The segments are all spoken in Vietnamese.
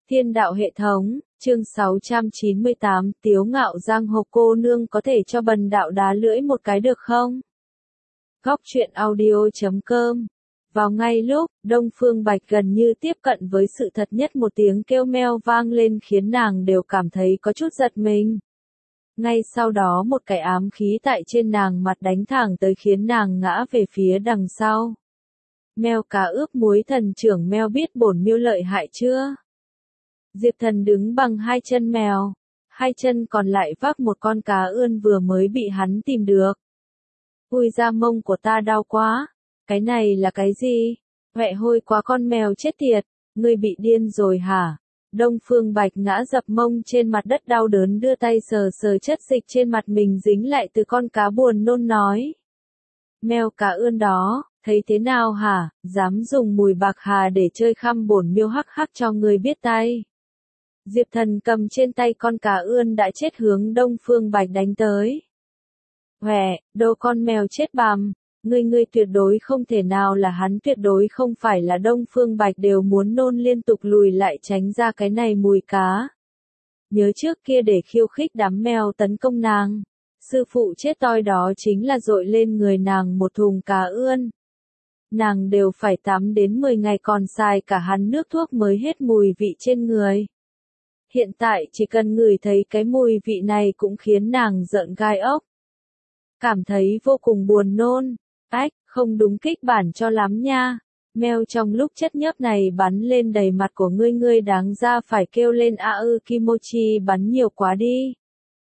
Thiên đạo hệ thống, chương 698, Tiếu ngạo giang hồ cô nương có thể cho bần đạo đá lưỡi một cái được không? Góc truyện audio.com. Vào ngay lúc, Đông Phương Bạch gần như tiếp cận với sự thật nhất, một tiếng kêu meo vang lên khiến nàng đều cảm thấy có chút giật mình. Ngay sau đó một cái ám khí tại trên nàng mặt đánh thẳng tới khiến nàng ngã về phía đằng sau. Meo cá ướp muối thần trưởng Meo biết bổn miêu lợi hại chưa? Diệp Thần đứng bằng hai chân mèo, hai chân còn lại vác một con cá ươn vừa mới bị hắn tìm được. Ui da mông của ta đau quá, cái này là cái gì? Mẹ hôi quá, con mèo chết tiệt, ngươi bị điên rồi hả? Đông Phương Bạch ngã dập mông trên mặt đất đau đớn đưa tay sờ sờ chất dịch trên mặt mình dính lại từ con cá, buồn nôn nói. Mèo cá ươn đó, thấy thế nào hả, dám dùng mùi bạc hà để chơi khăm bổn miêu, hắc hắc cho ngươi biết tay. Diệp Thần cầm trên tay con cá ươn đã chết hướng Đông Phương Bạch đánh tới. Hòe, đồ con mèo chết bằm, ngươi tuyệt đối không thể nào là hắn, tuyệt đối không phải là. Đông Phương Bạch đều muốn nôn, liên tục lùi lại tránh ra cái này mùi cá. Nhớ trước kia để khiêu khích đám mèo tấn công nàng, sư phụ chết toi đó chính là dội lên người nàng một thùng cá ươn. Nàng đều phải tắm đến 10 ngày còn xài cả hắn nước thuốc mới hết mùi vị trên người. Hiện tại chỉ cần ngửi thấy cái mùi vị này cũng khiến nàng rợn gai ốc. Cảm thấy vô cùng buồn nôn. Ách, không đúng kích bản cho lắm nha. Mèo trong lúc chất nhớp này bắn lên đầy mặt của ngươi đáng ra phải kêu lên a ư, Kimochi bắn nhiều quá đi.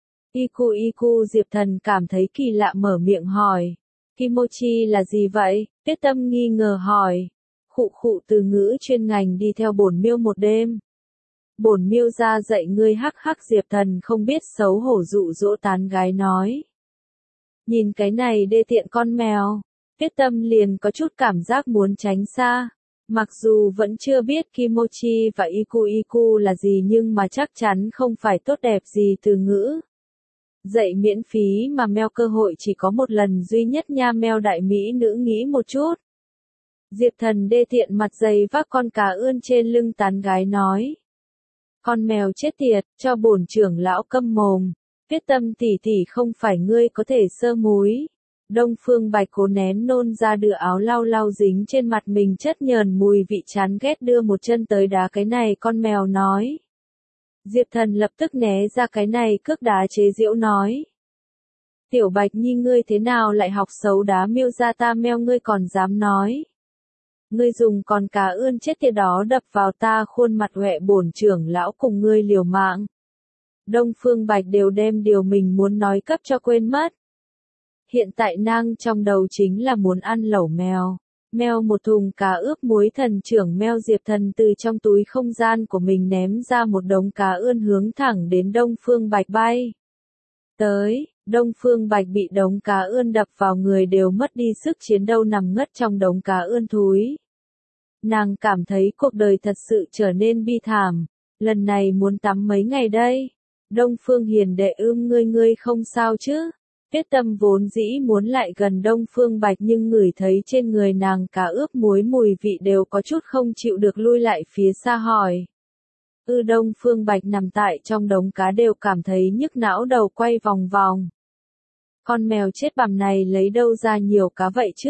Iku Diệp Thần cảm thấy kỳ lạ mở miệng hỏi. Kimochi là gì vậy? Tiết Tâm nghi ngờ hỏi. Khụ từ ngữ chuyên ngành đi theo bổn miêu một đêm. Bổn miêu ra dạy ngươi, hắc hắc. Diệp Thần không biết xấu hổ dụ dỗ tán gái nói. Nhìn cái này đê tiện con mèo, Tiết Tâm liền có chút cảm giác muốn tránh xa. Mặc dù vẫn chưa biết Kimochi và Iku là gì, nhưng mà chắc chắn không phải tốt đẹp gì từ ngữ. Dạy miễn phí mà mèo, cơ hội chỉ có một lần duy nhất nha. Mèo đại mỹ nữ nghĩ một chút. Diệp Thần đê tiện mặt dày vác con cá ươn trên lưng tán gái nói. Con mèo chết tiệt, cho bổn trưởng lão câm mồm. Tiết Tâm tỷ tỷ không phải ngươi có thể sơ múi. Đông Phương Bạch cố nén nôn ra, đưa áo lau dính trên mặt mình chất nhờn mùi vị chán ghét, đưa một chân tới đá cái này con mèo nói. Diệp Thần lập tức né ra cái này cước đá, chế giễu nói. Tiểu Bạch Nhi, ngươi thế nào lại học xấu đá miêu ra ta meo, ngươi còn dám nói. Ngươi dùng con cá ươn chết tiệt đó đập vào ta khuôn mặt, huệ bổn trưởng lão cùng ngươi liều mạng. Đông Phương Bạch đều đem điều mình muốn nói cấp cho quên mất. Hiện tại nàng trong đầu chính là muốn ăn lẩu mèo. Mèo một thùng cá ướp muối thần trưởng mèo. Diệp Thần từ trong túi không gian của mình ném ra một đống cá ươn hướng thẳng đến Đông Phương Bạch bay. Tới, Đông Phương Bạch bị đống cá ươn đập vào người đều mất đi sức chiến đấu, nằm ngất trong đống cá ươn thúi. Nàng cảm thấy cuộc đời thật sự trở nên bi thảm. Lần này muốn tắm mấy ngày đây? Đông Phương Hiền đệ ngươi không sao chứ? Tiết Tâm vốn dĩ muốn lại gần Đông Phương Bạch, nhưng ngửi thấy trên người nàng cá ướp muối mùi vị đều có chút không chịu được, lui lại phía xa hỏi. Đông Phương Bạch nằm tại trong đống cá đều cảm thấy nhức não, đầu quay vòng vòng. Con mèo chết bằm này lấy đâu ra nhiều cá vậy chứ?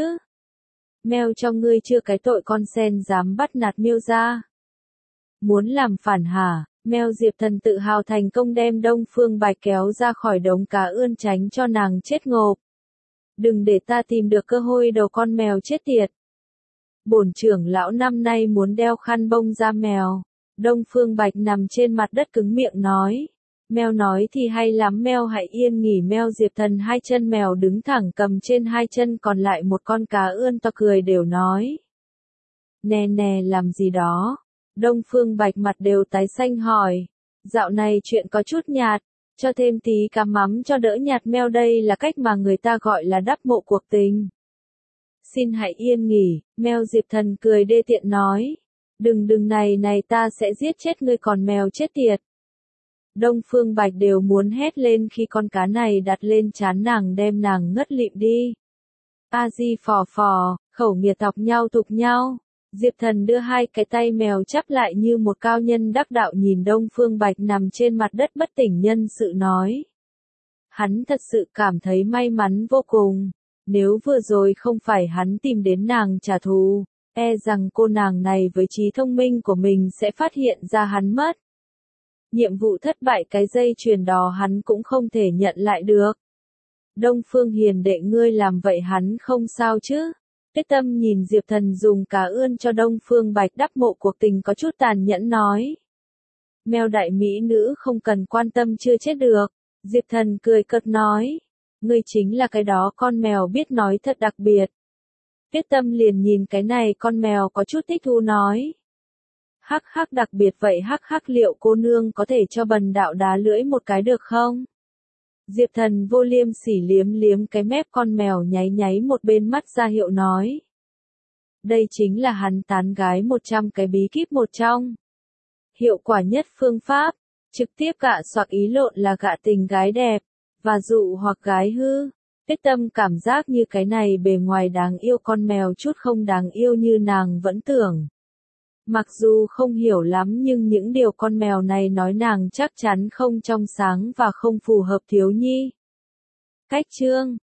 Mèo cho ngươi chưa cái tội con sen dám bắt nạt miêu ra. Muốn làm phản hả? Mèo. Diệp Thần tự hào thành công đem Đông Phương Bạch kéo ra khỏi đống cá ươn, tránh cho nàng chết ngộp. Đừng để ta tìm được cơ hội, đầu con mèo chết tiệt. Bổn trưởng lão năm nay muốn đeo khăn bông da mèo. Đông Phương Bạch nằm trên mặt đất cứng miệng nói. Mèo nói thì hay lắm, mèo hãy yên nghỉ. Mèo. Diệp Thần hai chân mèo đứng thẳng, cầm trên hai chân còn lại một con cá ươn to, cười đều nói. Nè làm gì đó? Đông Phương Bạch mặt đều tái xanh hỏi. Dạo này chuyện có chút nhạt, cho thêm tí cá mắm cho đỡ nhạt. Mèo đây là cách mà người ta gọi là đắp mộ cuộc tình. Xin hãy yên nghỉ, mèo. Diệp Thần cười đê tiện nói. Đừng này ta sẽ giết chết ngươi, còn mèo chết tiệt. Đông Phương Bạch đều muốn hét lên khi con cá này đặt lên trán nàng, đem nàng ngất lịm đi. A di phò, khẩu nghiệt thọc nhau tục nhau. Diệp Thần đưa hai cái tay mèo chắp lại như một cao nhân đắc đạo nhìn Đông Phương Bạch nằm trên mặt đất bất tỉnh nhân sự nói. Hắn thật sự cảm thấy may mắn vô cùng. Nếu vừa rồi không phải hắn tìm đến nàng trả thù, e rằng cô nàng này với trí thông minh của mình sẽ phát hiện ra hắn mất. Nhiệm vụ thất bại, cái dây chuyền đó hắn cũng không thể nhận lại được. Đông Phương hiền đệ, ngươi làm vậy hắn không sao chứ? Quyết Tâm nhìn Diệp Thần dùng cá ươn cho Đông Phương Bạch đắp mộ cuộc tình có chút tàn nhẫn nói. Mèo đại mỹ nữ không cần quan tâm, chưa chết được. Diệp Thần cười cợt nói. Ngươi chính là cái đó con mèo biết nói thật đặc biệt. Quyết Tâm liền nhìn cái này con mèo có chút thích thú nói. Hắc hắc, đặc biệt vậy hắc hắc, liệu cô nương có thể cho bần đạo đá lưỡi một cái được không? Diệp Thần vô liêm sỉ liếm liếm cái mép con mèo, nháy nháy một bên mắt ra hiệu nói. Đây chính là hắn tán gái 100 cái bí kíp một trong. Hiệu quả nhất phương pháp, trực tiếp gạ xoạc, ý lộn là gạ tình gái đẹp, và dụ hoặc gái hư. Quyết Tâm cảm giác như cái này bề ngoài đáng yêu con mèo chút không đáng yêu như nàng vẫn tưởng. Mặc dù không hiểu lắm nhưng những điều con mèo này nói nàng chắc chắn không trong sáng và không phù hợp thiếu nhi. Cách chương